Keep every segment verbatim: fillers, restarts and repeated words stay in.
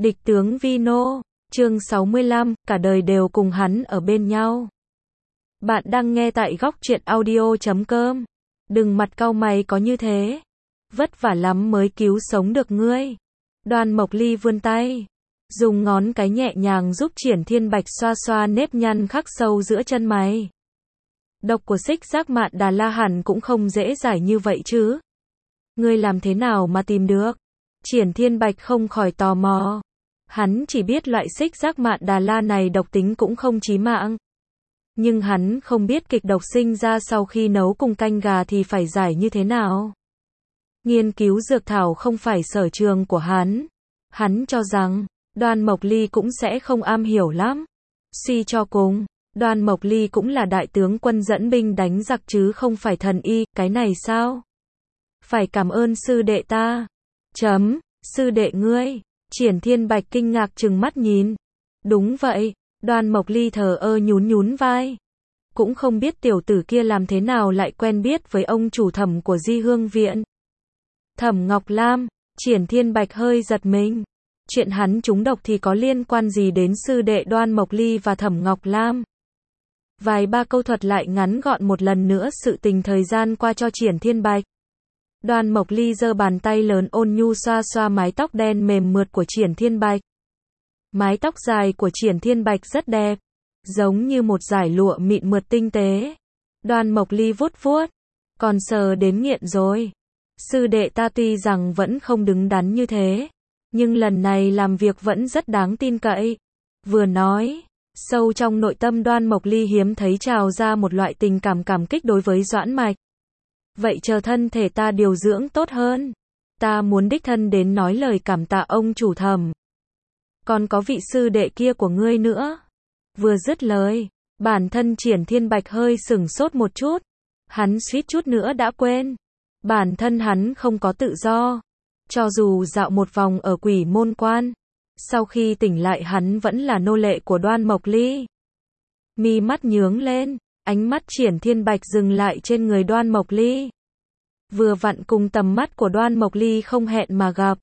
Địch tướng Vino, chương sáu mươi lăm, cả đời đều cùng hắn ở bên nhau. Bạn đang nghe tại góc truyện audio chấm com. Đừng mặt cau mày có như thế. Vất vả lắm mới cứu sống được ngươi. Đoan Mộc Ly vươn tay, dùng ngón cái nhẹ nhàng giúp Triển Thiên Bạch xoa xoa nếp nhăn khắc sâu giữa chân mày. Độc của Xích Giác Mạn Đà La hẳn cũng không dễ giải như vậy chứ. Ngươi làm thế nào mà tìm được? Triển Thiên Bạch không khỏi tò mò. Hắn chỉ biết loại Xích Giác Mạn Đà La này độc tính cũng không chí mạng. Nhưng hắn không biết kịch độc sinh ra sau khi nấu cùng canh gà thì phải giải như thế nào. Nghiên cứu dược thảo không phải sở trường của hắn. Hắn cho rằng, Đoan Mộc Ly cũng sẽ không am hiểu lắm. Suy cho cùng, Đoan Mộc Ly cũng là đại tướng quân dẫn binh đánh giặc chứ không phải thần y, cái này sao? Phải cảm ơn sư đệ ta. Chấm, sư đệ ngươi. Triển Thiên Bạch kinh ngạc trừng mắt nhìn. Đúng vậy, Đoan Mộc Ly thờ ơ nhún nhún vai. Cũng không biết tiểu tử kia làm thế nào lại quen biết với ông chủ Thẩm của Di Hương Viện. Thẩm Ngọc Lam, Triển Thiên Bạch hơi giật mình. Chuyện hắn trúng độc thì có liên quan gì đến sư đệ Đoan Mộc Ly và Thẩm Ngọc Lam? Vài ba câu thuật lại ngắn gọn một lần nữa sự tình thời gian qua cho Triển Thiên Bạch. Đoan Mộc Ly giơ bàn tay lớn ôn nhu xoa xoa mái tóc đen mềm mượt của Triển Thiên Bạch. Mái tóc dài của Triển Thiên Bạch rất đẹp, giống như một dải lụa mịn mượt tinh tế. Đoan Mộc Ly vuốt vuốt, còn sờ đến nghiện rồi. Sư đệ ta tuy rằng vẫn không đứng đắn như thế, nhưng lần này làm việc vẫn rất đáng tin cậy. Vừa nói, sâu trong nội tâm Đoan Mộc Ly hiếm thấy trào ra một loại tình cảm cảm kích đối với Doãn Mạch. Vậy chờ thân thể ta điều dưỡng tốt hơn, ta muốn đích thân đến nói lời cảm tạ ông chủ Thẩm. Còn có vị sư đệ kia của ngươi nữa. Vừa dứt lời, bản thân Triển Thiên Bạch hơi sửng sốt một chút. Hắn suýt chút nữa đã quên. Bản thân hắn không có tự do. Cho dù dạo một vòng ở Quỷ Môn Quan, sau khi tỉnh lại hắn vẫn là nô lệ của Đoan Mộc Ly. Mi mắt nhướng lên, ánh mắt Triển Thiên Bạch dừng lại trên người Đoan Mộc Ly. Vừa vặn cùng tầm mắt của Đoan Mộc Ly không hẹn mà gặp.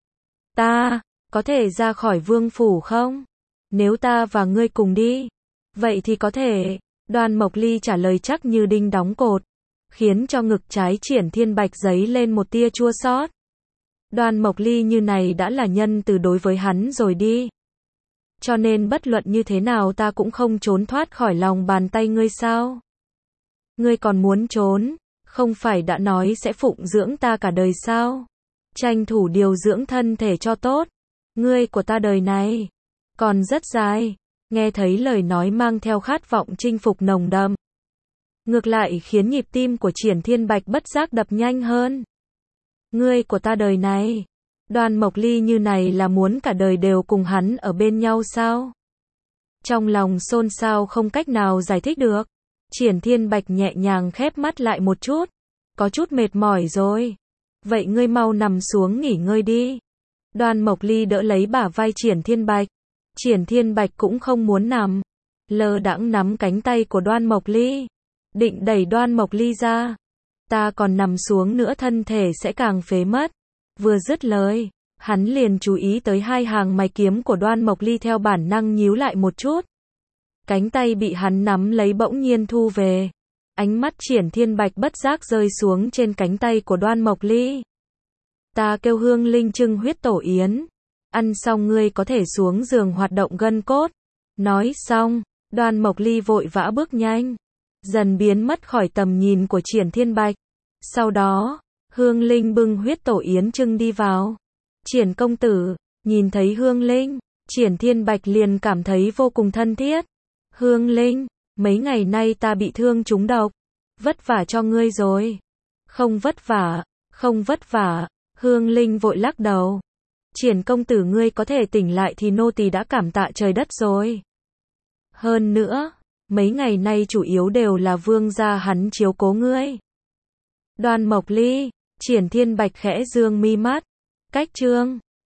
Ta, có thể ra khỏi vương phủ không? Nếu ta và ngươi cùng đi, vậy thì có thể. Đoan Mộc Ly trả lời chắc như đinh đóng cột, khiến cho ngực trái Triển Thiên Bạch dấy lên một tia chua xót. Đoan Mộc Ly như này đã là nhân từ đối với hắn rồi đi. Cho nên bất luận như thế nào ta cũng không trốn thoát khỏi lòng bàn tay ngươi sao? Ngươi còn muốn trốn, không phải đã nói sẽ phụng dưỡng ta cả đời sao? Tranh thủ điều dưỡng thân thể cho tốt. Ngươi của ta đời này còn rất dài. Nghe thấy lời nói mang theo khát vọng chinh phục nồng đậm, ngược lại khiến nhịp tim của Triển Thiên Bạch bất giác đập nhanh hơn. Ngươi của ta đời này, Đoan Mộc Ly như này là muốn cả đời đều cùng hắn ở bên nhau sao? Trong lòng xôn xao không cách nào giải thích được. Triển Thiên Bạch nhẹ nhàng khép mắt lại một chút, có chút mệt mỏi rồi. Vậy ngươi mau nằm xuống nghỉ ngơi đi. Đoan Mộc Ly đỡ lấy bả vai Triển Thiên Bạch. Triển Thiên Bạch cũng không muốn nằm, lơ đãng nắm cánh tay của Đoan Mộc Ly, định đẩy Đoan Mộc Ly ra. Ta còn nằm xuống nữa thân thể sẽ càng phế mất. Vừa dứt lời, hắn liền chú ý tới hai hàng mày kiếm của Đoan Mộc Ly theo bản năng nhíu lại một chút. Cánh tay bị hắn nắm lấy bỗng nhiên thu về. Ánh mắt Triển Thiên Bạch bất giác rơi xuống trên cánh tay của Đoan Mộc Ly. Ta kêu Hương Linh trưng huyết tổ yến. Ăn xong ngươi có thể xuống giường hoạt động gân cốt. Nói xong, Đoan Mộc Ly vội vã bước nhanh, dần biến mất khỏi tầm nhìn của Triển Thiên Bạch. Sau đó, Hương Linh bưng huyết tổ yến trưng đi vào. Triển công tử, nhìn thấy Hương Linh, Triển Thiên Bạch liền cảm thấy vô cùng thân thiết. Hương Linh, mấy ngày nay ta bị thương trúng độc, vất vả cho ngươi rồi. Không vất vả, không vất vả, Hương Linh vội lắc đầu. Triển công tử ngươi có thể tỉnh lại thì nô tỳ đã cảm tạ trời đất rồi. Hơn nữa, mấy ngày nay chủ yếu đều là vương gia hắn chiếu cố ngươi. Đoan Mộc Ly, Triển Thiên Bạch khẽ dương mi mắt. Cách chương